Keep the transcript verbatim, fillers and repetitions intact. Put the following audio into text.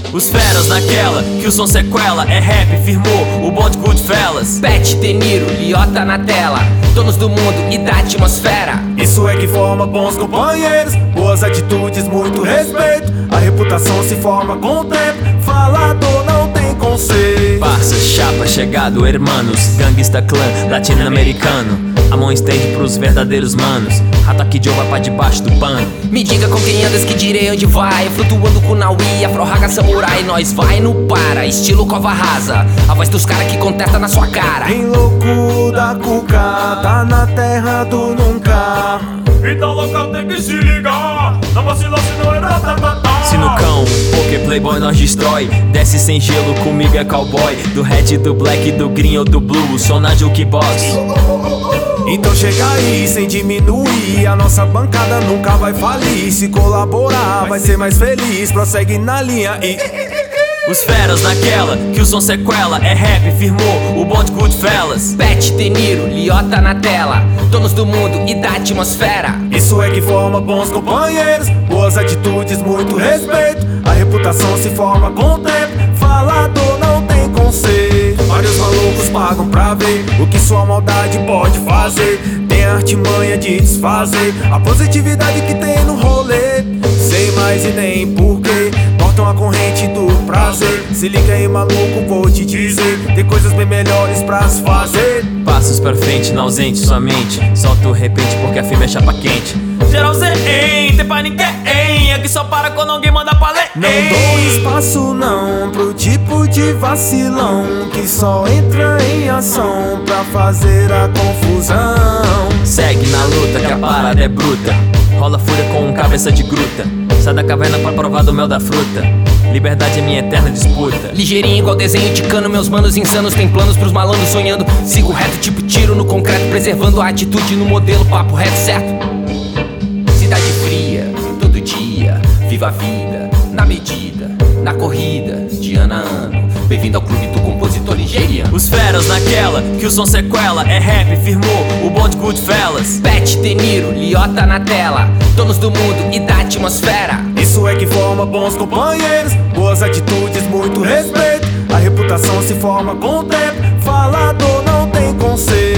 Os feras naquela, que o som sequela. É rap, firmou o bonde Goodfellas. Pet, De Niro, Liotta na tela. Donos do mundo e da atmosfera. Isso é que forma bons companheiros, boas atitudes, muito respeito. A reputação se forma com o tempo, falador não tem conceito. Parça, chapa, chegado, hermanos, gangsta clã, latino-americano. A mão estende pros verdadeiros manos. Rato aqui de vai pra debaixo do pano. Me diga com quem andas que direi onde vai. Flutuando com Naui, Afro-Raga Samurai. Nós vai no para, estilo cova rasa. A voz dos cara que contesta na sua cara. Bem louco da cuca, tá na terra do nunca. Então local tem que se ligar. Não vacila se não é nada. Sinucão, porque playboy nós destrói. Desce sem gelo, comigo é cowboy. Do red, do black, do green ou do blue. Só na jukebox. Então chega aí sem diminuir, a nossa bancada nunca vai falir. Se colaborar vai ser mais feliz, prossegue na linha e... Os feras naquela, que o som sequela. É rap, firmou o bonde Goodfellas. Pet, De Niro, Liotta na tela. Donos do mundo e da atmosfera. Isso é que forma bons companheiros, boas atitudes, muito respeito. A reputação se forma com o tempo, falador não tem conceito. Vários malucos pagam pra ver o que sua maldade pode fazer. Tem a artimanha de desfazer a positividade que tem no rolê. Sei mais e nem porquê, cortam a corrente do prazer. Se liga aí maluco, vou te dizer, tem coisas bem melhores pra se fazer. Passos pra frente, na ausente sua mente. Solta o repente porque a firma é chapa quente. Geral Zé, hein, tem pra ninguém. Aqui só para quando alguém manda pra ler. Não dou espaço não pro tipo de vacilão que só entra em ação pra fazer a confusão. Segue na luta que a parada é bruta. Rola fúria com um cabeça de gruta. Sai da caverna pra provar do mel da fruta. Liberdade é minha eterna disputa. Ligeirinho igual desenho de cano. Meus manos insanos têm planos pros malandros sonhando. Sigo reto tipo tiro no concreto, preservando a atitude no modelo papo reto, certo? Cidade fria, todo dia. Viva a vida, na medida, na corrida, de ano a ano. Bem-vindo ao clube do compositor nigeriano. Os feras naquela, que o som sequela. É rap, firmou o bonde Goodfellas. Pet, De Niro, Liotta na tela. Donos do mundo e da atmosfera. Isso é que forma bons companheiros, boas atitudes, muito respeito. A reputação se forma com o tempo, falador não tem conceito.